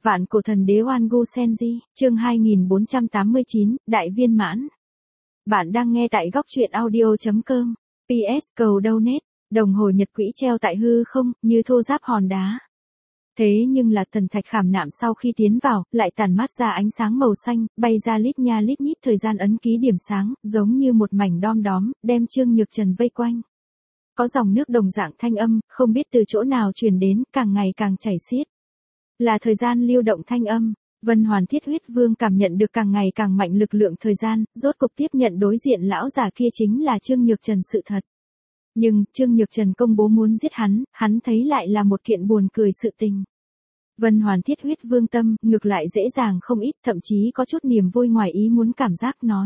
Vạn cổ thần đế Oan Gu Senji, chương 2489, Đại viên mãn. Bạn đang nghe tại góc truyện audio.com. PS cầu donate, đồng hồ nhật quỹ treo tại hư không, như thô ráp hòn đá. Thế nhưng là thần thạch khảm nạm sau khi tiến vào, lại tản mát ra ánh sáng màu xanh, bay ra lít nha lít nhít thời gian ấn ký điểm sáng, giống như một mảnh đom đóm, đem Trương Nhược Trần vây quanh. Có dòng nước đồng dạng thanh âm, không biết từ chỗ nào truyền đến, càng ngày càng chảy xiết. Là thời gian lưu động thanh âm. Vân Hoàn Thiết Huyết Vương cảm nhận được càng ngày càng mạnh lực lượng thời gian, rốt cục tiếp nhận đối diện lão già kia chính là Trương Nhược Trần sự thật. Nhưng, Trương Nhược Trần công bố muốn giết hắn thấy lại là một kiện buồn cười sự tình. Vân Hoàn Thiết Huyết Vương tâm, ngược lại dễ dàng không ít, thậm chí có chút niềm vui ngoài ý muốn cảm giác nói.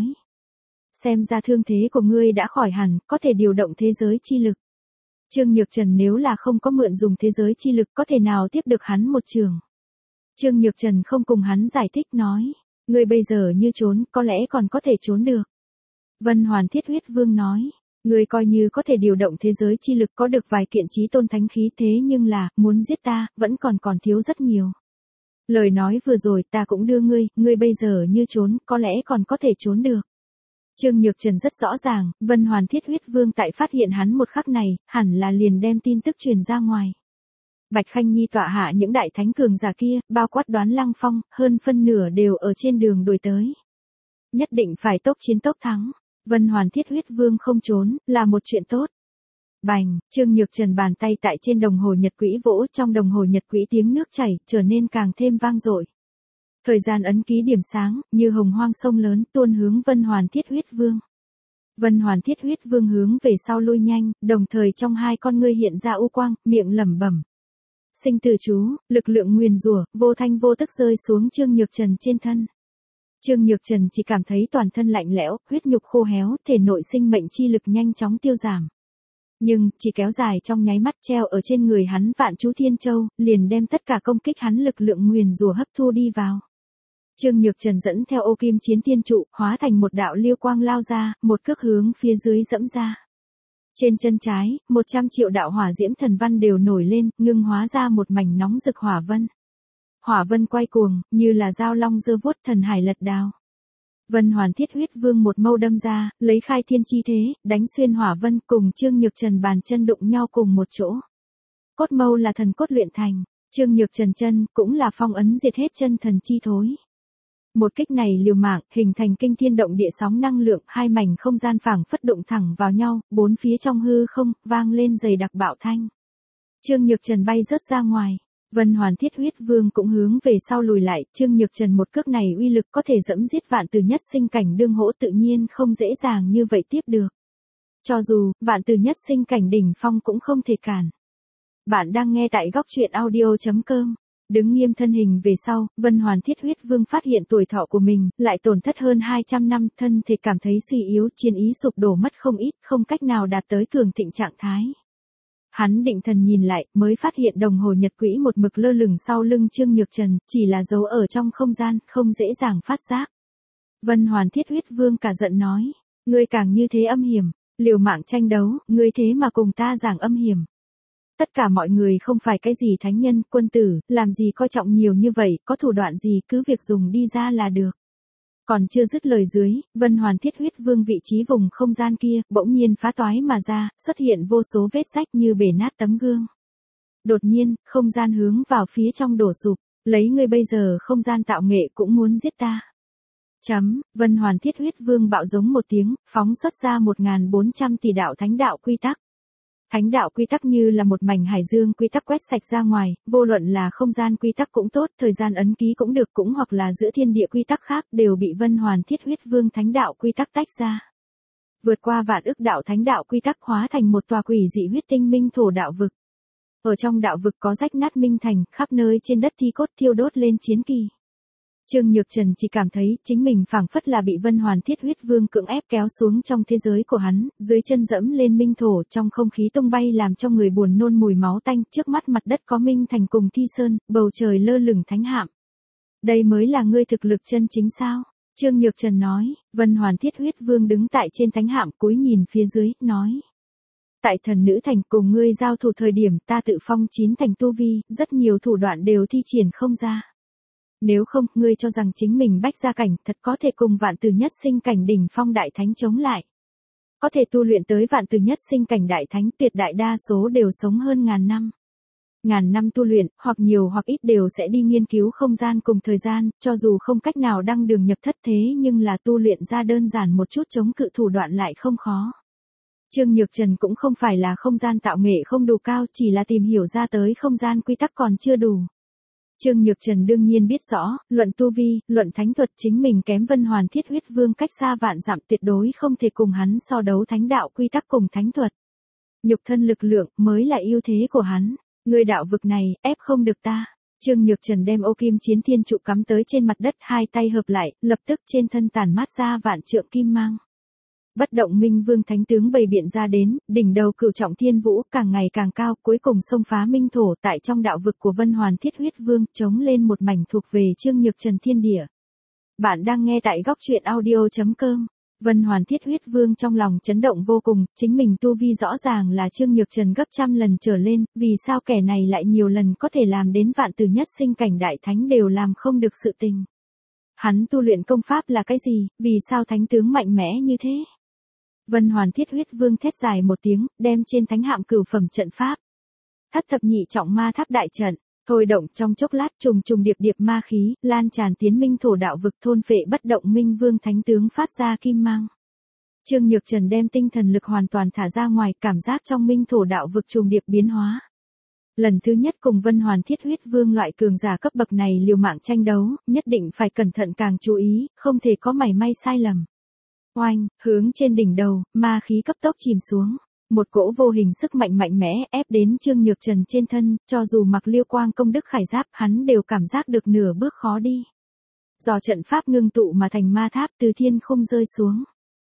Xem ra thương thế của ngươi đã khỏi hẳn, có thể điều động thế giới chi lực. Trương Nhược Trần nếu là không có mượn dùng thế giới chi lực có thể nào tiếp được hắn một trường. Trương Nhược Trần không cùng hắn giải thích nói. Ngươi bây giờ như trốn, có lẽ còn có thể trốn được. Vân Hoàn Thiết Huyết Vương nói. Ngươi coi như có thể điều động thế giới chi lực có được vài kiện chí tôn thánh khí thế nhưng là, muốn giết ta, vẫn còn thiếu rất nhiều. Lời nói vừa rồi ta cũng đưa ngươi bây giờ như trốn, có lẽ còn có thể trốn được. Trương Nhược Trần rất rõ ràng, Vân Hoàn Thiết Huyết Vương tại phát hiện hắn một khắc này, hẳn là liền đem tin tức truyền ra ngoài. Bạch Khanh Nhi tọa hạ những đại thánh cường giả kia, bao quát Đoán Lăng Phong, hơn phân nửa đều ở trên đường đuổi tới. Nhất định phải tốc chiến tốc thắng. Vân Hoàn Thiết Huyết Vương không trốn, là một chuyện tốt. Bành, Trương Nhược Trần bàn tay tại trên đồng hồ nhật quỹ vỗ, trong đồng hồ nhật quỹ tiếng nước chảy, trở nên càng thêm vang dội. Thời gian ấn ký điểm sáng, như hồng hoang sông lớn, tuôn hướng Vân Hoàn Thiết Huyết Vương. Vân Hoàn Thiết Huyết Vương hướng về sau lui nhanh, đồng thời trong hai con ngươi hiện ra u quang, miệng lẩm bẩm. Sinh tử chú, lực lượng nguyền rủa, vô thanh vô tức rơi xuống Trương Nhược Trần trên thân. Trương Nhược Trần chỉ cảm thấy toàn thân lạnh lẽo, huyết nhục khô héo, thể nội sinh mệnh chi lực nhanh chóng tiêu giảm. Nhưng, chỉ kéo dài trong nháy mắt treo ở trên người hắn Vạn Chú Thiên Châu, liền đem tất cả công kích hắn lực lượng nguyền rủa hấp thu đi vào. Trương Nhược Trần dẫn theo ô kim chiến tiên trụ, hóa thành một đạo liêu quang lao ra, một cước hướng phía dưới dẫm ra. Trên chân trái, 100 triệu đạo hỏa diễm thần văn đều nổi lên, ngưng hóa ra một mảnh nóng rực hỏa vân. Hỏa vân quay cuồng, như là dao long giơ vuốt thần hải lật đào. Vân Hoàn Thiết Huyết Vương một mâu đâm ra, lấy khai thiên chi thế, đánh xuyên hỏa vân cùng Trương Nhược Trần bàn chân đụng nhau cùng một chỗ. Cốt mâu là thần cốt luyện thành, Trương Nhược Trần chân cũng là phong ấn diệt hết chân thần chi thối. Một kích này liều mạng, hình thành kinh thiên động địa sóng năng lượng, hai mảnh không gian phảng phất đụng thẳng vào nhau, bốn phía trong hư không, vang lên dày đặc bạo thanh. Trương Nhược Trần bay rớt ra ngoài. Vân Hoàn Thiết Huyết Vương cũng hướng về sau lùi lại, Trương Nhược Trần một cước này uy lực có thể dẫm giết Vạn Tử Nhất Sinh cảnh đương hỗ tự nhiên không dễ dàng như vậy tiếp được. Cho dù, Vạn Tử Nhất Sinh cảnh đỉnh phong cũng không thể cản. Bạn đang nghe tại góc truyện audio.com. Đứng nghiêm thân hình về sau, Vân Hoàn Thiết Huyết Vương phát hiện tuổi thọ của mình, lại tổn thất hơn 200 năm, thân thể cảm thấy suy yếu, chiến ý sụp đổ mất không ít, không cách nào đạt tới cường thịnh trạng thái. Hắn định thần nhìn lại, mới phát hiện đồng hồ nhật quỹ một mực lơ lửng sau lưng Trương Nhược Trần, chỉ là giấu ở trong không gian, không dễ dàng phát giác. Vân Hoàn Thiết Huyết Vương cả giận nói, ngươi càng như thế âm hiểm, liều mạng tranh đấu, ngươi thế mà cùng ta giảng âm hiểm. Tất cả mọi người không phải cái gì thánh nhân, quân tử, làm gì coi trọng nhiều như vậy, có thủ đoạn gì cứ việc dùng đi ra là được. Còn chưa dứt lời dưới, Vân Hoàn Thiết Huyết Vương vị trí vùng không gian kia, bỗng nhiên phá toái mà ra, xuất hiện vô số vết rách như bể nát tấm gương. Đột nhiên, không gian hướng vào phía trong đổ sụp, lấy ngươi bây giờ không gian tạo nghệ cũng muốn giết ta. Vân Hoàn Thiết Huyết Vương bạo giống một tiếng, phóng xuất ra 1400 tỷ đạo thánh đạo quy tắc. Thánh đạo quy tắc như là một mảnh hải dương quy tắc quét sạch ra ngoài, vô luận là không gian quy tắc cũng tốt, thời gian ấn ký cũng được cũng hoặc là giữa thiên địa quy tắc khác đều bị Vân Hoàn Thiết Huyết Vương thánh đạo quy tắc tách ra. Vượt qua vạn ức đạo thánh đạo quy tắc hóa thành một tòa quỷ dị huyết tinh minh thổ đạo vực. Ở trong đạo vực có rách nát minh thành, khắp nơi trên đất thi cốt thiêu đốt lên chiến kỳ. Trương Nhược Trần chỉ cảm thấy chính mình phảng phất là bị Vân Hoàn Thiết Huyết Vương cưỡng ép kéo xuống trong thế giới của hắn, dưới chân dẫm lên minh thổ, trong không khí tung bay làm cho người buồn nôn mùi máu tanh, trước mắt mặt đất có minh thành cùng thi sơn, bầu trời lơ lửng thánh hạm. Đây mới là ngươi thực lực chân chính sao? Trương Nhược Trần nói. Vân Hoàn Thiết Huyết Vương đứng tại trên thánh hạm cúi nhìn phía dưới, nói. Tại thần nữ thành cùng ngươi giao thủ thời điểm ta tự phong 9 thành tu vi, rất nhiều thủ đoạn đều thi triển không ra. Nếu không, ngươi cho rằng chính mình bách gia cảnh thật có thể cùng vạn từ nhất sinh cảnh đỉnh phong đại thánh chống lại. Có thể tu luyện tới vạn từ nhất sinh cảnh đại thánh tuyệt đại đa số đều sống hơn ngàn năm. Ngàn năm tu luyện, hoặc nhiều hoặc ít đều sẽ đi nghiên cứu không gian cùng thời gian, cho dù không cách nào đăng đường nhập thất thế nhưng là tu luyện ra đơn giản một chút chống cự thủ đoạn lại không khó. Trương Nhược Trần cũng không phải là không gian tạo nghệ không đủ cao, chỉ là tìm hiểu ra tới không gian quy tắc còn chưa đủ. Trương Nhược Trần đương nhiên biết rõ, luận tu vi, luận thánh thuật chính mình kém Vân Hoàn Thiết Huyết Vương cách xa vạn dặm, tuyệt đối không thể cùng hắn so đấu thánh đạo quy tắc cùng thánh thuật. Nhục thân lực lượng mới là ưu thế của hắn. Người đạo vực này, ép không được ta. Trương Nhược Trần đem ô kim chiến thiên trụ cắm tới trên mặt đất, hai tay hợp lại, lập tức trên thân tản mát ra vạn trượng kim mang. Bất động minh vương thánh tướng bày biện ra đến, đỉnh đầu cửu trọng thiên vũ càng ngày càng cao, cuối cùng xông phá minh thổ tại trong đạo vực của Vân Hoàn Thiết Huyết Vương, chống lên một mảnh thuộc về Trương Nhược Trần thiên địa. Bạn đang nghe tại góc truyện audio.com. Vân Hoàn Thiết Huyết Vương trong lòng chấn động vô cùng, chính mình tu vi rõ ràng là Trương Nhược Trần gấp trăm lần trở lên, vì sao kẻ này lại nhiều lần có thể làm đến vạn từ nhất sinh cảnh đại thánh đều làm không được sự tình. Hắn tu luyện công pháp là cái gì, vì sao thánh tướng mạnh mẽ như thế? Vân Hoàn Thiết Huyết Vương thét dài một tiếng, đem trên thánh hạm cửu phẩm trận pháp. Thất thập nhị trọng ma tháp đại trận, thôi động trong chốc lát trùng trùng điệp điệp ma khí, lan tràn tiến minh thổ đạo vực thôn phệ bất động minh vương thánh tướng phát ra kim mang. Trương Nhược Trần đem tinh thần lực hoàn toàn thả ra ngoài, cảm giác trong minh thổ đạo vực trùng điệp biến hóa. Lần thứ nhất cùng Vân Hoàn Thiết Huyết Vương loại cường giả cấp bậc này liều mạng tranh đấu, nhất định phải cẩn thận càng chú ý, không thể có mảy may sai lầm. Oanh, hướng trên đỉnh đầu, ma khí cấp tốc chìm xuống. Một cỗ vô hình sức mạnh mạnh mẽ ép đến Trương Nhược Trần trên thân, cho dù mặc Liêu Quang công đức khải giáp hắn đều cảm giác được nửa bước khó đi. Do trận pháp ngưng tụ mà thành ma tháp từ thiên không rơi xuống.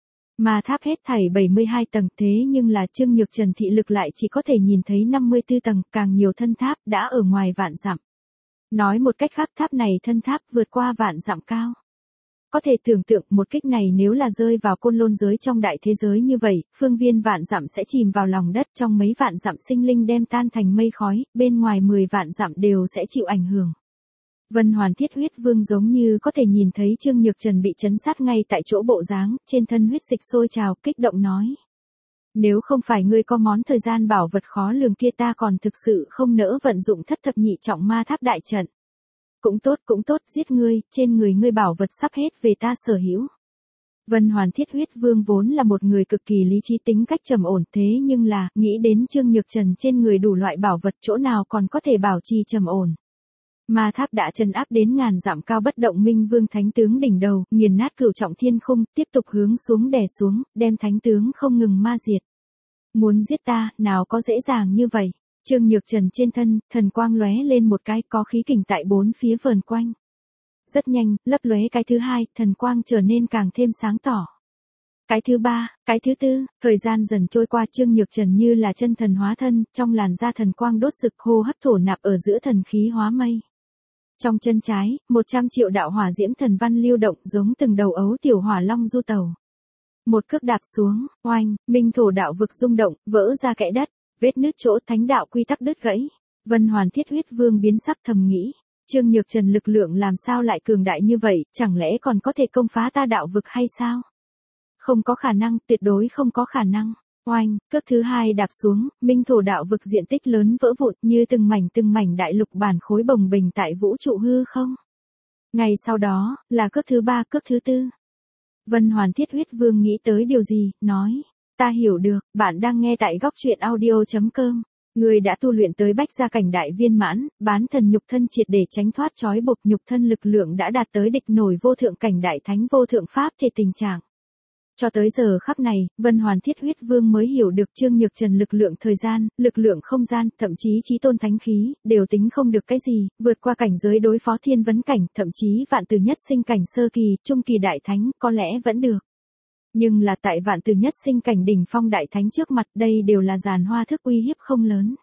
Ma tháp hết thảy 72 tầng, thế nhưng là Trương Nhược Trần thị lực lại chỉ có thể nhìn thấy 54 tầng, càng nhiều thân tháp đã ở ngoài vạn dặm. Nói một cách khác, tháp này thân tháp vượt qua vạn dặm cao. Có thể tưởng tượng một kích này nếu là rơi vào côn lôn giới trong đại thế giới như vậy, phương viên vạn dặm sẽ chìm vào lòng đất, trong mấy vạn dặm sinh linh đem tan thành mây khói, bên ngoài 10 vạn dặm đều sẽ chịu ảnh hưởng. Vân Hoàn Thiết Huyết Vương giống như có thể nhìn thấy Trương Nhược Trần bị chấn sát ngay tại chỗ bộ dáng, trên thân huyết dịch sôi trào, kích động nói. Nếu không phải ngươi có món thời gian bảo vật khó lường kia ta còn thực sự không nỡ vận dụng thất thập nhị trọng ma tháp đại trận. Cũng tốt, giết ngươi, trên người ngươi bảo vật sắp hết về ta sở hữu. Vân Hoàn Thiết Huyết Vương vốn là một người cực kỳ lý trí tính cách trầm ổn, thế nhưng là, nghĩ đến Trương Nhược Trần trên người đủ loại bảo vật chỗ nào còn có thể bảo trì trầm ổn. Ma tháp đã trấn áp đến ngàn dặm cao bất động minh vương thánh tướng đỉnh đầu, nghiền nát cửu trọng thiên khung, tiếp tục hướng xuống đè xuống, đem thánh tướng không ngừng ma diệt. Muốn giết ta, nào có dễ dàng như vậy. Trương Nhược Trần trên thân, thần quang lóe lên một cái, có khí kình tại bốn phía vờn quanh. Rất nhanh, lấp lóe cái thứ hai, thần quang trở nên càng thêm sáng tỏ. Cái thứ ba, cái thứ tư, thời gian dần trôi qua, Trương Nhược Trần như là chân thần hóa thân, trong làn da thần quang đốt rực, hô hấp thổ nạp ở giữa thần khí hóa mây. Trong chân trái, 100 triệu đạo hỏa diễm thần văn lưu động giống từng đầu ấu tiểu hỏa long du tàu. Một cước đạp xuống, oanh, minh thổ đạo vực rung động, vỡ ra kẽ đất. Vết nứt chỗ thánh đạo quy tắc đứt gãy. Vân Hoàn Thiết Huyết Vương biến sắc thầm nghĩ. Trương Nhược Trần lực lượng làm sao lại cường đại như vậy, chẳng lẽ còn có thể công phá ta đạo vực hay sao? Không có khả năng, tuyệt đối không có khả năng. Oanh, cước thứ hai đạp xuống, minh thổ đạo vực diện tích lớn vỡ vụn như từng mảnh đại lục bản khối bồng bềnh tại vũ trụ hư không. Ngày sau đó, là cước thứ ba, cước thứ tư. Vân Hoàn Thiết Huyết Vương nghĩ tới điều gì, nói. Ta hiểu được, bạn đang nghe tại góc truyện audio.com. Người đã tu luyện tới bách gia cảnh đại viên mãn, bán thần nhục thân triệt để tránh thoát trói buộc, nhục thân lực lượng đã đạt tới địch nổi vô thượng cảnh đại thánh vô thượng pháp thể tình trạng. Cho tới giờ khắc này, Vân Hoàn Thiết Huyết Vương mới hiểu được Trương Nhược Trần lực lượng thời gian, lực lượng không gian, thậm chí chí tôn thánh khí, đều tính không được cái gì, vượt qua cảnh giới đối phó thiên vấn cảnh, thậm chí vạn từ nhất sinh cảnh sơ kỳ, trung kỳ đại thánh, có lẽ vẫn được. Nhưng là tại vạn từ nhất sinh cảnh đỉnh phong đại thánh trước mặt, đây đều là giàn hoa thức uy hiếp không lớn.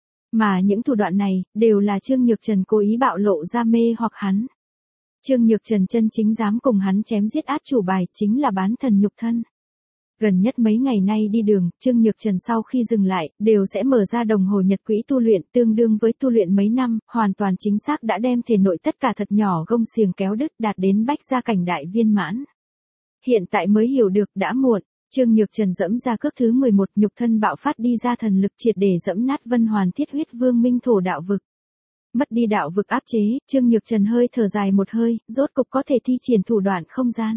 Mà những thủ đoạn này, đều là Trương Nhược Trần cố ý bạo lộ ra mê hoặc hắn. Trương Nhược Trần chân chính dám cùng hắn chém giết át chủ bài, chính là bán thần nhục thân. Gần nhất mấy ngày nay đi đường, Trương Nhược Trần sau khi dừng lại, đều sẽ mở ra đồng hồ nhật quỹ tu luyện tương đương với tu luyện mấy năm, hoàn toàn chính xác đã đem thể nội tất cả thật nhỏ gông xiềng kéo đứt đạt đến bách gia cảnh đại viên mãn. Hiện tại mới hiểu được đã muộn, Trương Nhược Trần dẫm ra cước thứ 11 nhục thân bạo phát đi ra thần lực triệt để dẫm nát Vân Hoàn Thiết Huyết Vương Minh Thổ đạo vực. Mất đi đạo vực áp chế, Trương Nhược Trần hơi thở dài một hơi, rốt cục có thể thi triển thủ đoạn không gian.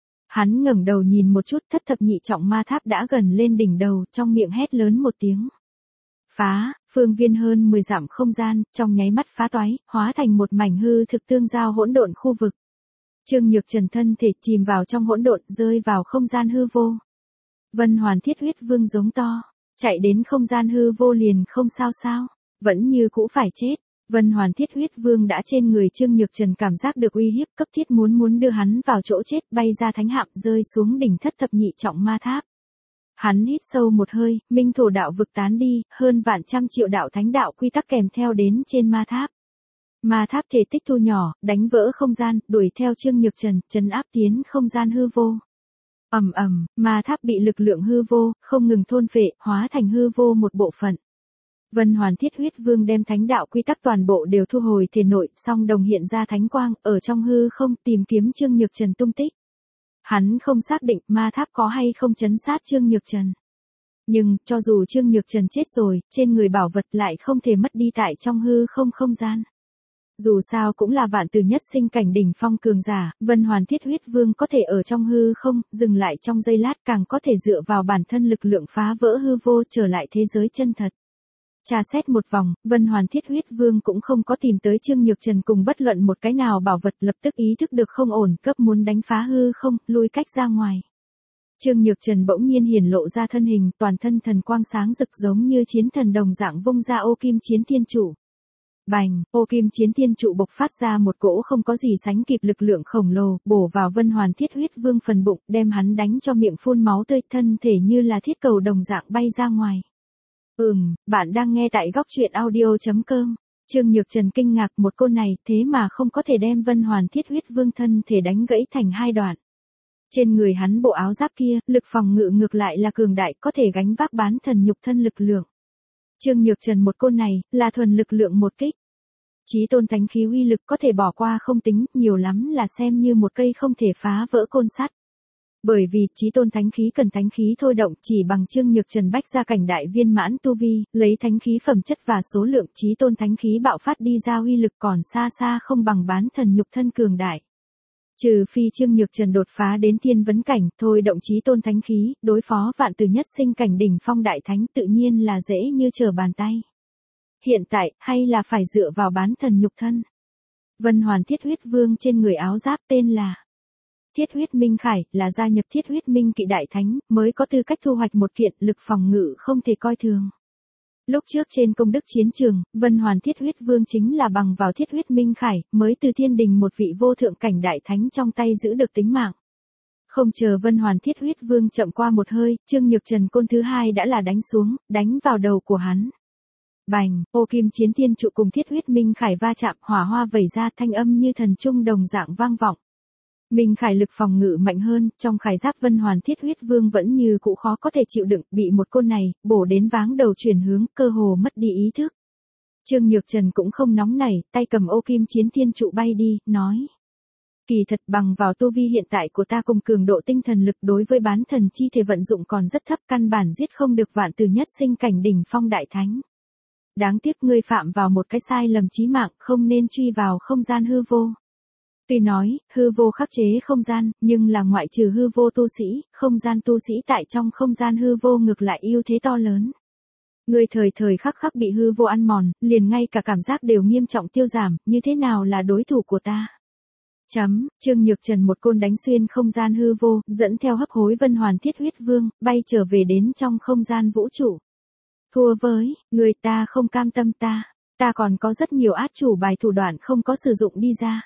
Hắn ngẩng đầu nhìn một chút, thất thập nhị trọng ma tháp đã gần lên đỉnh đầu, trong miệng hét lớn một tiếng. Phá, phương viên hơn 10 dặm không gian, trong nháy mắt phá toái, hóa thành một mảnh hư thực tương giao hỗn độn khu vực. Trương Nhược Trần thân thể chìm vào trong hỗn độn, rơi vào không gian hư vô. Vân Hoàn Thiết Huyết Vương giống to, chạy đến không gian hư vô liền không sao sao, vẫn như cũ phải chết. Vân Hoàn Thiết Huyết Vương đã trên người Trương Nhược Trần cảm giác được uy hiếp, cấp thiết muốn đưa hắn vào chỗ chết, bay ra thánh hạm rơi xuống đỉnh thất thập nhị trọng ma tháp. Hắn hít sâu một hơi, minh thổ đạo vực tán đi, hơn vạn trăm triệu đạo thánh đạo quy tắc kèm theo đến trên ma tháp. Ma tháp thể tích thu nhỏ, đánh vỡ không gian, đuổi theo Trương Nhược Trần, trấn áp tiến không gian hư vô. Ầm ầm, ma tháp bị lực lượng hư vô không ngừng thôn phệ, hóa thành hư vô một bộ phận. Vân Hoàn Thiết Huyết Vương đem thánh đạo quy tắc toàn bộ đều thu hồi thể nội, song đồng hiện ra thánh quang, ở trong hư không tìm kiếm Trương Nhược Trần tung tích. Hắn không xác định ma tháp có hay không trấn sát Trương Nhược Trần. Nhưng, cho dù Trương Nhược Trần chết rồi, trên người bảo vật lại không thể mất đi tại trong hư không không gian. Dù sao cũng là vạn từ nhất sinh cảnh đỉnh phong cường giả, Vân Hoàn Thiết Huyết Vương có thể ở trong hư không, dừng lại trong giây lát, càng có thể dựa vào bản thân lực lượng phá vỡ hư vô trở lại thế giới chân thật. Tra xét một vòng, Vân Hoàn Thiết Huyết Vương cũng không có tìm tới Trương Nhược Trần cùng bất luận một cái nào bảo vật, lập tức ý thức được không ổn, cấp muốn đánh phá hư không, lui cách ra ngoài. Trương Nhược Trần bỗng nhiên hiển lộ ra thân hình, toàn thân thần quang sáng rực giống như chiến thần đồng dạng vung ra ô kim chiến thiên trụ. Bành, ô kim chiến thiên trụ bộc phát ra một cỗ không có gì sánh kịp lực lượng khổng lồ, bổ vào Vân Hoàn Thiết Huyết Vương phần bụng, đem hắn đánh cho miệng phun máu tươi, thân thể như là thiết cầu đồng dạng bay ra ngoài. Bạn đang nghe tại góc truyện audio.com. Trương Nhược Trần kinh ngạc, một cô này thế mà không có thể đem Vân Hoàn Thiết Huyết Vương thân thể đánh gãy thành hai đoạn. Trên người hắn bộ áo giáp kia, lực phòng ngự ngược lại là cường đại, có thể gánh vác bán thần nhục thân lực lượng. Trương Nhược Trần một cô này, là thuần lực lượng một kích. Chí tôn thánh khí uy lực có thể bỏ qua không tính, nhiều lắm là xem như một cây không thể phá vỡ côn sắt. Bởi vì chí tôn thánh khí cần thánh khí thôi động, chỉ bằng Trương Nhược Trần bách gia cảnh đại viên mãn tu vi, lấy thánh khí phẩm chất và số lượng chí tôn thánh khí bạo phát đi ra uy lực còn xa xa không bằng bán thần nhục thân cường đại. Trừ phi Trương Nhược Trần đột phá đến thiên vấn cảnh, thôi động chí tôn thánh khí, đối phó vạn từ nhất sinh cảnh đỉnh phong đại thánh tự nhiên là dễ như trở bàn tay. Hiện tại, hay là phải dựa vào bán thần nhục thân. Vân Hoàn Thiết Huyết Vương trên người áo giáp tên là Thiết Huyết Minh Khải, là gia nhập Thiết Huyết Minh Kỵ đại thánh, mới có tư cách thu hoạch một kiện lực phòng ngự không thể coi thường. Lúc trước trên công đức chiến trường, Vân Hoàn Thiết Huyết Vương chính là bằng vào Thiết Huyết Minh Khải, mới từ thiên đình một vị vô thượng cảnh đại thánh trong tay giữ được tính mạng. Không chờ Vân Hoàn Thiết Huyết Vương chậm qua một hơi, Trương Nhược Trần côn thứ hai đã là đánh xuống, đánh vào đầu của hắn. Bành, ô kim chiến thiên trụ cùng Thiết Huyết Minh Khải va chạm, hỏa hoa vẩy ra, thanh âm như thần trung đồng dạng vang vọng. Minh Khải lực phòng ngự mạnh hơn, trong khải giáp Vân Hoàn Thiết Huyết Vương vẫn như cũ khó có thể chịu đựng, bị một côn này bổ đến váng đầu chuyển hướng, cơ hồ mất đi ý thức. Trương Nhược Trần cũng không nóng nảy, tay cầm ô kim chiến thiên trụ bay đi, nói: Kỳ thật bằng vào tu vi hiện tại của ta cùng cường độ tinh thần lực đối với bán thần chi thể vận dụng còn rất thấp, căn bản giết không được vạn từ nhất sinh cảnh đỉnh phong đại thánh. Đáng tiếc ngươi phạm vào một cái sai lầm chí mạng, không nên truy vào không gian hư vô. Tuy nói, hư vô khắc chế không gian, nhưng là ngoại trừ hư vô tu sĩ, không gian tu sĩ tại trong không gian hư vô ngược lại ưu thế to lớn. Ngươi thời thời khắc khắc bị hư vô ăn mòn, liền ngay cả cảm giác đều nghiêm trọng tiêu giảm, như thế nào là đối thủ của ta? Trương Nhược Trần một côn đánh xuyên không gian hư vô, dẫn theo hấp hối Vân Hoàn Thiết Huyết Vương, bay trở về đến trong không gian vũ trụ. Thua với, người ta không cam tâm ta còn có rất nhiều át chủ bài thủ đoạn không có sử dụng đi ra.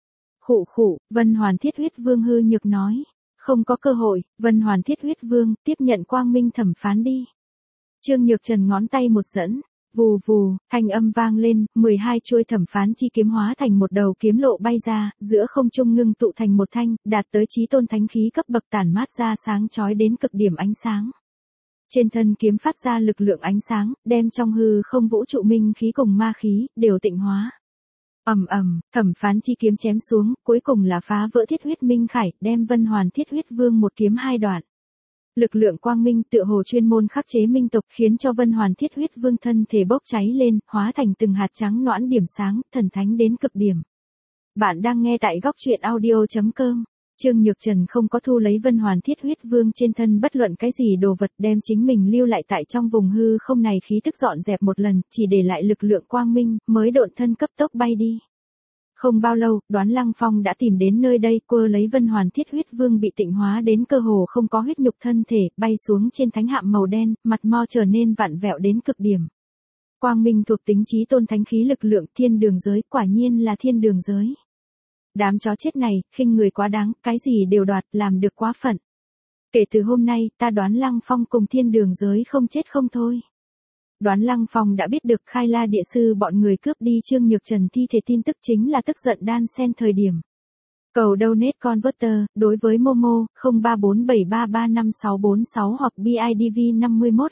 Khụ, Vân Hoàn Thiết Huyết Vương hư nhược nói. Không có cơ hội, Vân Hoàn Thiết Huyết Vương, tiếp nhận quang minh thẩm phán đi. Trương Nhược Trần ngón tay một dẫn. Vù vù, thanh âm vang lên, 12 chuôi thẩm phán chi kiếm hóa thành một đầu kiếm lộ bay ra, giữa không trung ngưng tụ thành một thanh, đạt tới chí tôn thánh khí cấp bậc tản mát ra sáng chói đến cực điểm ánh sáng. Trên thân kiếm phát ra lực lượng ánh sáng, đem trong hư không vũ trụ minh khí cùng ma khí, đều tịnh hóa. Ầm ầm, thẩm phán chi kiếm chém xuống, cuối cùng là phá vỡ thiết huyết minh khải, đem Vân Hoàn Thiết Huyết Vương một kiếm hai đoạn. Lực lượng quang minh tựa hồ chuyên môn khắc chế minh tộc khiến cho Vân Hoàn Thiết Huyết Vương thân thể bốc cháy lên, hóa thành từng hạt trắng noãn điểm sáng, thần thánh đến cực điểm. Bạn đang nghe tại góc truyện audio.com. Trương Nhược Trần không có thu lấy Vân Hoàn Thiết Huyết Vương trên thân bất luận cái gì đồ vật, đem chính mình lưu lại tại trong vùng hư không này khí tức dọn dẹp một lần, chỉ để lại lực lượng quang minh, mới độn thân cấp tốc bay đi. Không bao lâu, Đoán Lăng Phong đã tìm đến nơi đây, quơ lấy Vân Hoàn Thiết Huyết Vương bị tịnh hóa đến cơ hồ không có huyết nhục thân thể, bay xuống trên thánh hạm màu đen, mặt mo trở nên vặn vẹo đến cực điểm. Quang minh thuộc tính chí tôn thánh khí lực lượng, thiên đường giới, quả nhiên là thiên đường giới. Đám chó chết này, khinh người quá đáng, cái gì đều đoạt, làm được quá phận. Kể từ hôm nay, ta Đoán Lăng Phong cùng thiên đường giới không chết không thôi. Đoán Lăng Phong đã biết được Khai La địa sư bọn người cướp đi Trương Nhược Trần thi thể tin tức chính là tức giận đan sen thời điểm. Cầu donate converter, đối với Momo, 0347335646 hoặc BIDV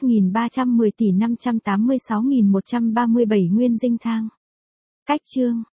51310 tỷ 586.137 nguyên dinh thang. Cách chương.